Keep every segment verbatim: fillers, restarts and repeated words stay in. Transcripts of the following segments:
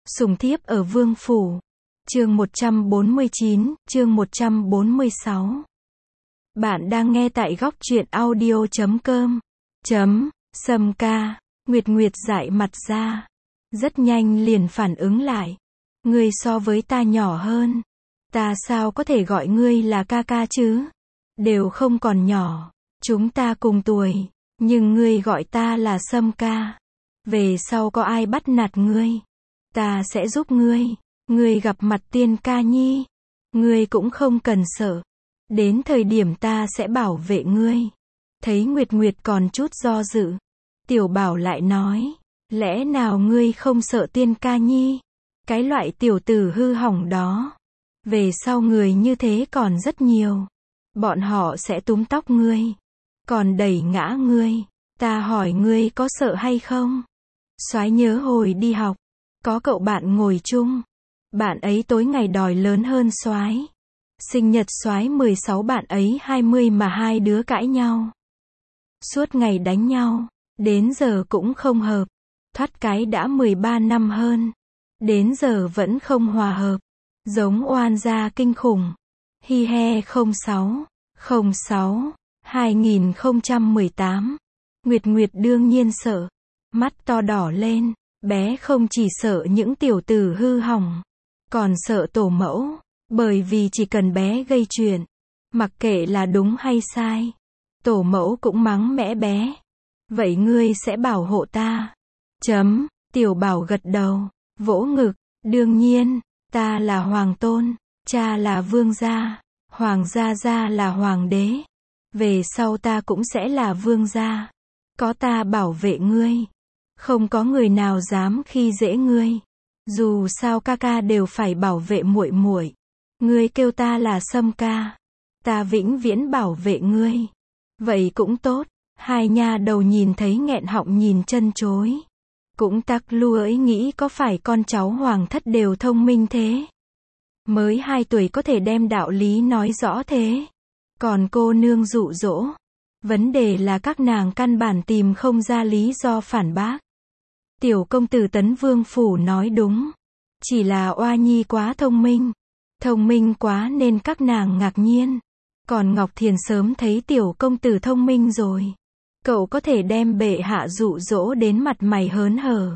Sùng thiếp ở vương phủ. Chương một trăm bốn mươi chín, chương một trăm bốn mươi sáu. Bạn đang nghe tại góc truyện audio chấm com. Chấm, Sâm ca. Nguyệt Nguyệt dại mặt ra. Rất nhanh liền phản ứng lại. Ngươi so với ta nhỏ hơn. Ta sao có thể gọi ngươi là ca ca chứ? Đều không còn nhỏ. Chúng ta cùng tuổi. Nhưng ngươi gọi ta là Sâm ca. Về sau có ai bắt nạt ngươi, ta sẽ giúp ngươi. Ngươi gặp mặt Tiên ca nhi, ngươi cũng không cần sợ. Đến thời điểm ta sẽ bảo vệ ngươi. Thấy Nguyệt Nguyệt còn chút do dự, Tiểu Bảo lại nói, lẽ nào ngươi không sợ Tiên ca nhi? Cái loại tiểu tử hư hỏng đó. Về sau người như thế còn rất nhiều. Bọn họ sẽ túm tóc ngươi, còn đẩy ngã ngươi. Ta hỏi ngươi có sợ hay không? Soái nhớ hồi đi học, có cậu bạn ngồi chung. Bạn ấy tối ngày đòi lớn hơn soái. Sinh nhật soái mười sáu, bạn ấy hai mươi mà hai đứa cãi nhau. Suốt ngày đánh nhau, đến giờ cũng không hợp. Thoát cái đã mười ba năm hơn, đến giờ vẫn không hòa hợp. Giống oan gia kinh khủng. Hi he không sáu, không sáu, hai nghìn không trăm mười tám. Nguyệt Nguyệt đương nhiên sợ. Mắt to đỏ lên, bé không chỉ sợ những tiểu tử hư hỏng, còn sợ tổ mẫu, bởi vì chỉ cần bé gây chuyện, mặc kệ là đúng hay sai, tổ mẫu cũng mắng mẽ bé. Vậy ngươi sẽ bảo hộ ta? Chấm, Tiểu Bảo gật đầu, vỗ ngực, đương nhiên, ta là hoàng tôn, cha là vương gia, hoàng gia gia là hoàng đế. Về sau ta cũng sẽ là vương gia. Có ta bảo vệ ngươi, không có người nào dám khi dễ ngươi. Dù sao ca ca đều phải bảo vệ muội muội. Ngươi kêu ta là Sâm ca, ta vĩnh viễn bảo vệ ngươi. Vậy cũng tốt. Hai nha đầu nhìn thấy nghẹn họng nhìn chân chối. Cũng tắc lưỡi nghĩ có phải con cháu hoàng thất đều thông minh thế? Mới hai tuổi có thể đem đạo lý nói rõ thế. Còn cô nương dụ dỗ. Vấn đề là các nàng căn bản tìm không ra lý do phản bác. Tiểu công tử Tấn Vương phủ nói đúng. Chỉ là oa nhi quá thông minh. Thông minh quá nên các nàng ngạc nhiên. Còn Ngọc Thiền sớm thấy tiểu công tử thông minh rồi. Cậu có thể đem bệ hạ dụ dỗ đến mặt mày hớn hở.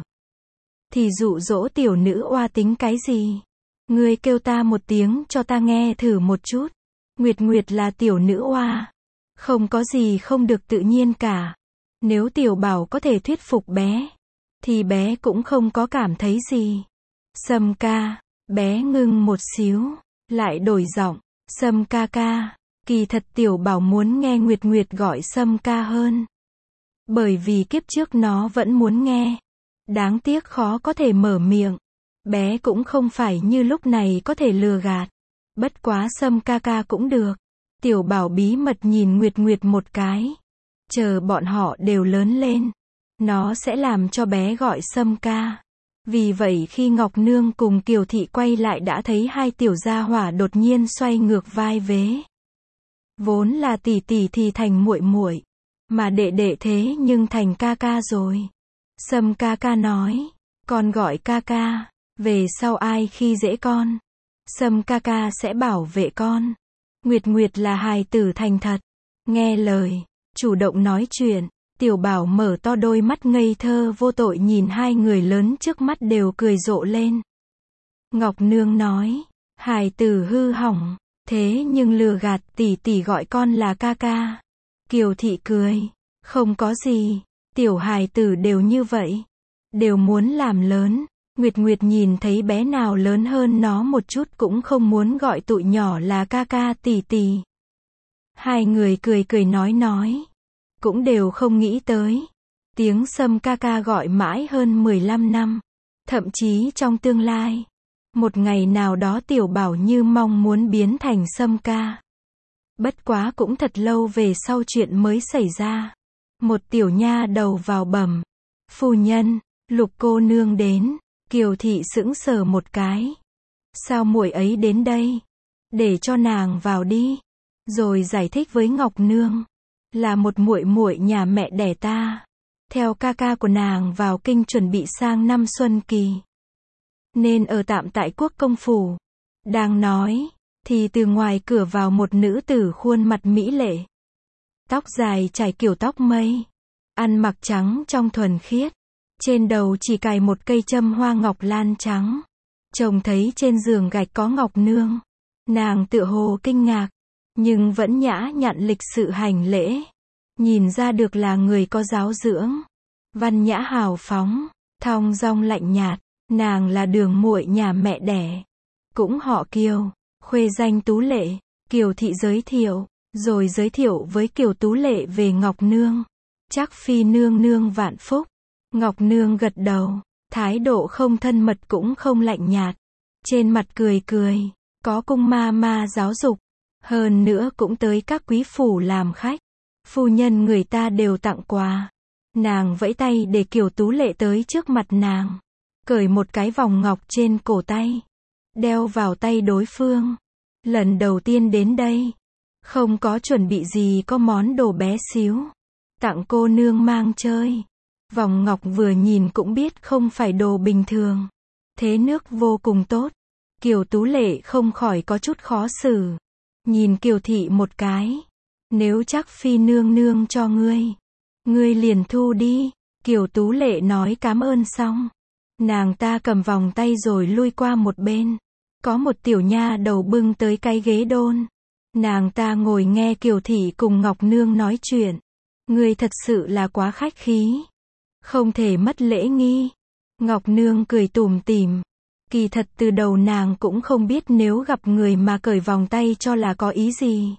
Thì dụ dỗ tiểu nữ oa tính cái gì? Ngươi kêu ta một tiếng cho ta nghe thử một chút. Nguyệt Nguyệt là tiểu nữ oa. Không có gì không được tự nhiên cả. Nếu Tiểu Bảo có thể thuyết phục bé, thì bé cũng không có cảm thấy gì. Sâm ca, bé ngưng một xíu, lại đổi giọng, Sâm ca ca. Kỳ thật Tiểu Bảo muốn nghe Nguyệt Nguyệt gọi Sâm ca hơn. Bởi vì kiếp trước nó vẫn muốn nghe. Đáng tiếc khó có thể mở miệng. Bé cũng không phải như lúc này có thể lừa gạt. Bất quá Sâm ca ca cũng được. Tiểu Bảo bí mật nhìn Nguyệt Nguyệt một cái. Chờ bọn họ đều lớn lên, nó sẽ làm cho bé gọi Sâm ca. Vì vậy khi Ngọc Nương cùng Kiều Thị quay lại đã thấy hai tiểu gia hỏa đột nhiên xoay ngược vai vế. Vốn là tỷ tỷ thì thành muội muội, mà đệ đệ thế nhưng thành ca ca rồi. Sâm ca ca nói, con gọi ca ca, về sau ai khi dễ con, Sâm ca ca sẽ bảo vệ con. Nguyệt Nguyệt là hài tử thành thật, nghe lời, chủ động nói chuyện. Tiểu Bảo mở to đôi mắt ngây thơ vô tội nhìn hai người lớn trước mắt đều cười rộ lên. Ngọc Nương nói, hài tử hư hỏng, thế nhưng lừa gạt tỷ tỷ gọi con là ca ca. Kiều Thị cười, không có gì, tiểu hài tử đều như vậy, đều muốn làm lớn. Nguyệt Nguyệt nhìn thấy bé nào lớn hơn nó một chút cũng không muốn gọi tụi nhỏ là ca ca tỷ tỷ. Hai người cười cười nói nói, cũng đều không nghĩ tới. Tiếng Sâm ca ca gọi mãi hơn mười lăm năm. Thậm chí trong tương lai, một ngày nào đó Tiểu Bảo như mong muốn biến thành Sâm ca. Bất quá cũng thật lâu về sau chuyện mới xảy ra. Một tiểu nha đầu vào bẩm, phu nhân, Lục cô nương đến. Kiều Thị sững sờ một cái. Sao muội ấy đến đây? Để cho nàng vào đi. Rồi giải thích với Ngọc Nương, là một muội muội nhà mẹ đẻ ta. Theo ca ca của nàng vào kinh chuẩn bị sang năm Xuân Kỳ. nên ở tạm tại quốc công phủ. Đang nói, thì từ ngoài cửa vào một nữ tử khuôn mặt mỹ lệ. Tóc dài trải kiểu tóc mây, ăn mặc trắng trong thuần khiết, trên đầu chỉ cài một cây châm hoa ngọc lan trắng. Trông thấy trên giường gạch có ngọc nương, nàng tựa hồ kinh ngạc, nhưng vẫn nhã nhặn lịch sự hành lễ. Nhìn ra được là người có giáo dưỡng, văn nhã hào phóng, thong dong lạnh nhạt. Nàng là đường muội nhà mẹ đẻ, cũng họ Kiều, khuê danh Tú Lệ. Kiều thị giới thiệu, rồi giới thiệu với Kiều Tú Lệ về Ngọc Nương. Chắc phi nương nương vạn phúc. Ngọc Nương gật đầu, thái độ không thân mật cũng không lạnh nhạt. Trên mặt cười cười, có cung ma ma giáo dục. Hơn nữa cũng tới các quý phủ làm khách. Phu nhân người ta đều tặng quà. Nàng vẫy tay để Kiều Tú Lệ tới trước mặt nàng. Cởi một cái vòng ngọc trên cổ tay. Đeo vào tay đối phương. Lần đầu tiên đến đây. Không có chuẩn bị gì, có món đồ bé xíu. Tặng cô nương mang chơi. Vòng ngọc vừa nhìn cũng biết không phải đồ bình thường. Thế nước vô cùng tốt. Kiều Tú Lệ không khỏi có chút khó xử. Nhìn Kiều thị một cái. Nếu chắc phi nương nương cho ngươi, ngươi liền thu đi. Kiều Tú Lệ nói cảm ơn xong. Nàng ta cầm vòng tay rồi lui qua một bên. Có một tiểu nha đầu bưng tới cái ghế đôn. Nàng ta ngồi nghe Kiều thị cùng Ngọc Nương nói chuyện. Ngươi thật sự là quá khách khí. Không thể mất lễ nghi. Ngọc Nương cười tủm tỉm. Kỳ thật từ đầu nàng cũng không biết nếu gặp người mà cởi vòng tay cho là có ý gì.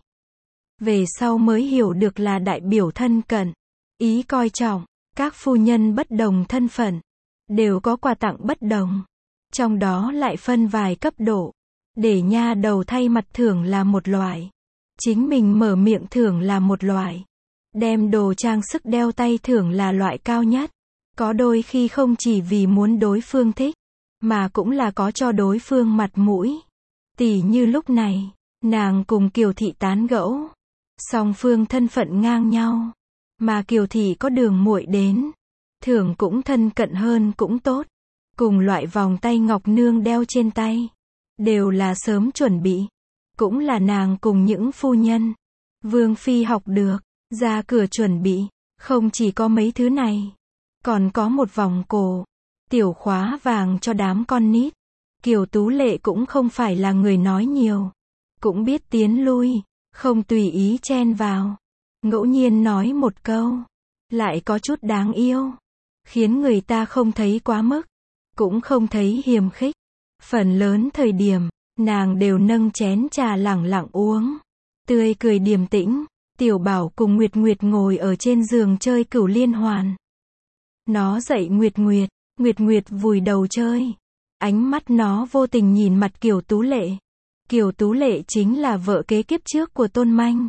Về sau mới hiểu được là đại biểu thân cận. Ý coi trọng. Các phu nhân bất đồng thân phận đều có quà tặng bất đồng. Trong đó lại phân vài cấp độ. Để nha đầu thay mặt thưởng là một loại. Chính mình mở miệng thưởng là một loại. Đem đồ trang sức đeo tay thưởng là loại cao nhất. Có đôi khi không chỉ vì muốn đối phương thích, mà cũng là có cho đối phương mặt mũi. Tỉ như lúc này, nàng cùng Kiều thị tán gẫu. Song phương thân phận ngang nhau. Mà Kiều thị có đường muội đến. Thưởng cũng thân cận hơn cũng tốt. Cùng loại vòng tay Ngọc Nương đeo trên tay. Đều là sớm chuẩn bị. Cũng là nàng cùng những phu nhân. Vương phi học được. Ra cửa chuẩn bị. Không chỉ có mấy thứ này. Còn có một vòng cổ. Tiểu khóa vàng cho đám con nít. Kiều Tú Lệ cũng không phải là người nói nhiều. Cũng biết tiến lui. Không tùy ý chen vào. Ngẫu nhiên nói một câu. Lại có chút đáng yêu. Khiến người ta không thấy quá mức. Cũng không thấy hiềm khích. Phần lớn thời điểm, nàng đều nâng chén trà lẳng lặng uống. Tươi cười điềm tĩnh. Tiểu Bảo cùng Nguyệt Nguyệt ngồi ở trên giường chơi cửu liên hoàn. Nó dạy Nguyệt Nguyệt. Nguyệt Nguyệt vùi đầu chơi. Ánh mắt nó vô tình nhìn mặt Kiều Tú Lệ. Kiều Tú Lệ chính là vợ kế kiếp trước của Tôn Manh.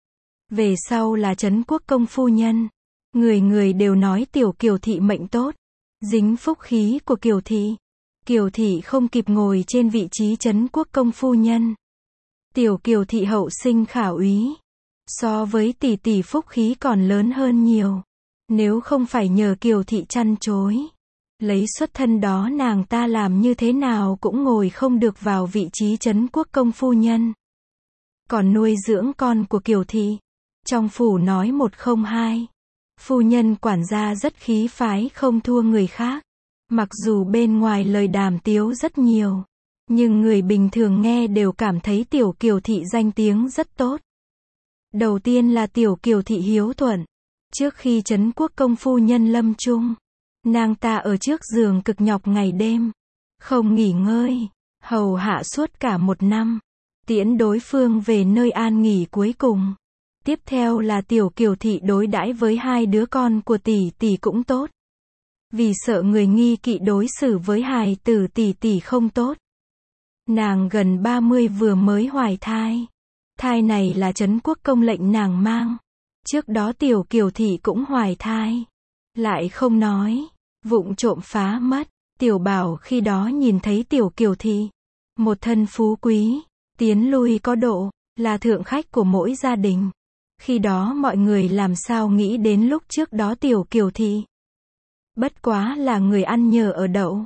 Về sau là Trấn Quốc công phu nhân. Người người đều nói tiểu Kiều thị mệnh tốt. Dính phúc khí của Kiều thị. Kiều thị không kịp ngồi trên vị trí Trấn Quốc công phu nhân. Tiểu Kiều thị hậu sinh khả úy. So với tỷ tỷ phúc khí còn lớn hơn nhiều. Nếu không phải nhờ Kiều thị chăn chối. Lấy xuất thân đó nàng ta làm như thế nào cũng ngồi không được vào vị trí Trấn Quốc công phu nhân. Còn nuôi dưỡng con của Kiều thị. Trong phủ nói một không hai. Phu nhân quản gia rất khí phái không thua người khác. Mặc dù bên ngoài lời đàm tiếu rất nhiều. Nhưng người bình thường nghe đều cảm thấy tiểu Kiều thị danh tiếng rất tốt. Đầu tiên là tiểu Kiều thị hiếu thuận. Trước khi Trấn Quốc công phu nhân lâm chung. Nàng ta ở trước giường cực nhọc ngày đêm. Không nghỉ ngơi. Hầu hạ suốt cả một năm. Tiễn đối phương về nơi an nghỉ cuối cùng. Tiếp theo là tiểu Kiều thị đối đãi với hai đứa con của tỷ tỷ cũng tốt. Vì sợ người nghi kỵ đối xử với hài tử tỷ tỷ không tốt. Nàng gần ba mươi vừa mới hoài thai. Thai này là Trấn Quốc công lệnh nàng mang. Trước đó tiểu Kiều thị cũng hoài thai. Lại không nói. Vụng trộm phá mất. Tiểu Bảo khi đó nhìn thấy tiểu Kiều thị. Một thân phú quý. Tiến lui có độ. Là thượng khách của mỗi gia đình. Khi đó mọi người làm sao nghĩ đến lúc trước đó tiểu Kiều thị. Bất quá là người ăn nhờ ở đậu.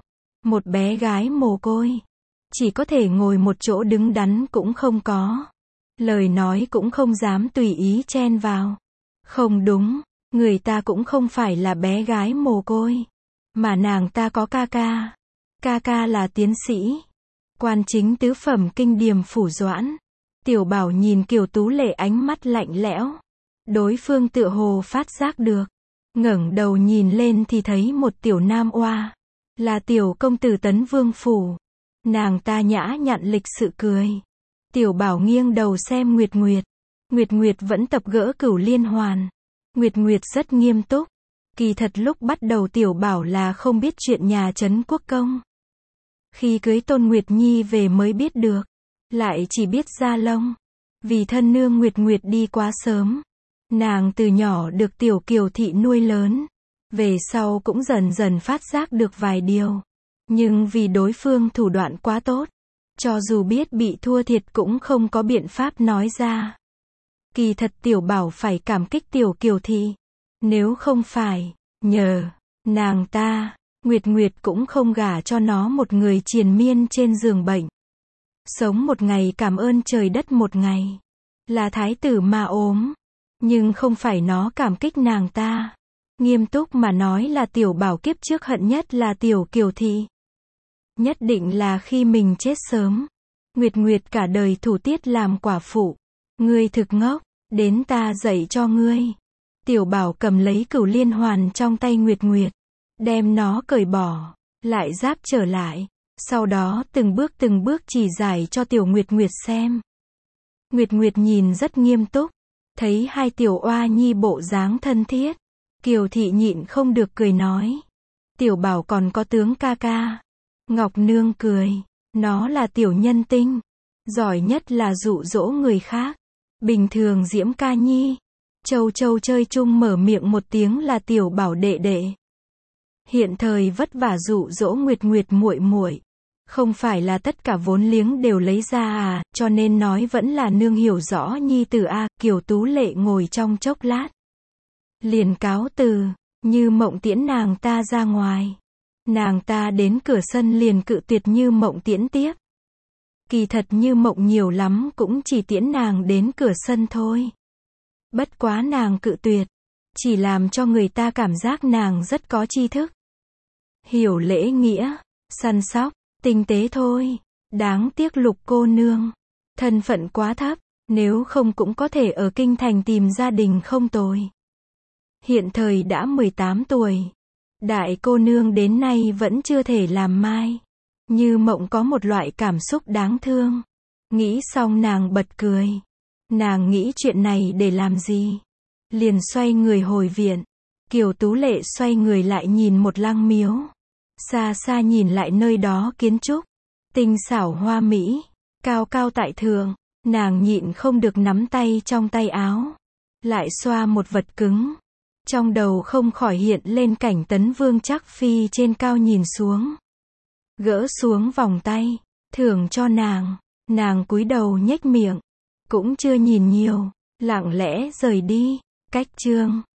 Một bé gái mồ côi. Chỉ có thể ngồi một chỗ đứng đắn cũng không có. Lời nói cũng không dám tùy ý chen vào. Không đúng, người ta cũng không phải là bé gái mồ côi. Mà nàng ta có ca ca. Ca ca là tiến sĩ. Quan chính tứ phẩm kinh điềm phủ Doãn. Tiểu Bảo nhìn Kiều Tú Lệ ánh mắt lạnh lẽo. Đối phương tựa hồ phát giác được. Ngẩng đầu nhìn lên thì thấy một tiểu nam oa. Là tiểu công tử Tấn Vương phủ. Nàng ta nhã nhặn lịch sự cười. Tiểu Bảo nghiêng đầu xem Nguyệt Nguyệt. Nguyệt Nguyệt vẫn tập gỡ Cửu Liên Hoàn. Nguyệt Nguyệt rất nghiêm túc. Kỳ thật lúc bắt đầu Tiểu Bảo là không biết chuyện nhà Trấn Quốc Công. Khi cưới Tôn Nguyệt Nhi về mới biết được. Lại chỉ biết Gia Long. Vì thân nương Nguyệt Nguyệt đi quá sớm. Nàng từ nhỏ được Tiểu Kiều Thị nuôi lớn. Về sau cũng dần dần phát giác được vài điều. Nhưng vì đối phương thủ đoạn quá tốt. Cho dù biết bị thua thiệt cũng không có biện pháp nói ra. Kỳ thật Tiểu Bảo phải cảm kích Tiểu Kiều Thị. Nếu không phải, nhờ, nàng ta, Nguyệt Nguyệt cũng không gả cho nó một người triền miên trên giường bệnh. Sống một ngày cảm ơn trời đất một ngày. Là thái tử mà ốm. Nhưng không phải nó cảm kích nàng ta. Nghiêm túc mà nói là Tiểu Bảo kiếp trước hận nhất là Tiểu Kiều Thị. Nhất định là khi mình chết sớm. Nguyệt Nguyệt cả đời thủ tiết làm quả phụ. Ngươi thực ngốc, đến ta dạy cho ngươi. Tiểu Bảo cầm lấy Cửu Liên Hoàn trong tay Nguyệt Nguyệt. Đem nó cởi bỏ, lại giáp trở lại. Sau đó từng bước từng bước chỉ giải cho Tiểu Nguyệt Nguyệt xem. Nguyệt Nguyệt nhìn rất nghiêm túc. Thấy hai tiểu oa nhi bộ dáng thân thiết. Kiều Thị nhịn không được cười nói. Tiểu Bảo còn có tướng ca ca. Ngọc Nương cười. Nó là tiểu nhân tinh. Giỏi nhất là dụ dỗ người khác. Bình thường Diễm ca nhi. Châu Châu chơi chung mở miệng một tiếng là Tiểu Bảo đệ đệ. Hiện thời vất vả dụ dỗ Nguyệt Nguyệt muội muội. Không phải là tất cả vốn liếng đều lấy ra à, cho nên nói vẫn là nương hiểu rõ nhi tử a. Kiều Tú Lệ ngồi trong chốc lát. Liền cáo từ, Như Mộng tiễn nàng ta ra ngoài. Nàng ta đến cửa sân liền cự tuyệt Như Mộng tiễn tiếp. Kỳ thật Như Mộng nhiều lắm cũng chỉ tiễn nàng đến cửa sân thôi. Bất quá nàng cự tuyệt, chỉ làm cho người ta cảm giác nàng rất có tri thức. Hiểu lễ nghĩa, săn sóc, tinh tế thôi. Đáng tiếc Lục cô nương, thân phận quá thấp, nếu không cũng có thể ở kinh thành tìm gia đình không tồi. Hiện thời đã mười tám tuổi. Đại cô nương đến nay vẫn chưa thể làm mai. Như Mộng có một loại cảm xúc đáng thương. Nghĩ xong nàng bật cười. Nàng nghĩ chuyện này để làm gì? Liền xoay người hồi viện. Kiều Tú Lệ xoay người lại nhìn một lăng miếu. Xa xa nhìn lại nơi đó kiến trúc. Tinh xảo hoa mỹ. Cao cao tại thượng. Nàng nhịn không được nắm tay trong tay áo. Lại xoa một vật cứng. Trong đầu không khỏi hiện lên cảnh Tấn Vương Trác Phi trên cao nhìn xuống. Gỡ xuống vòng tay. Thưởng cho nàng. Nàng cúi đầu nhếch miệng. Cũng chưa nhìn nhiều. Lặng lẽ rời đi. Cách chương.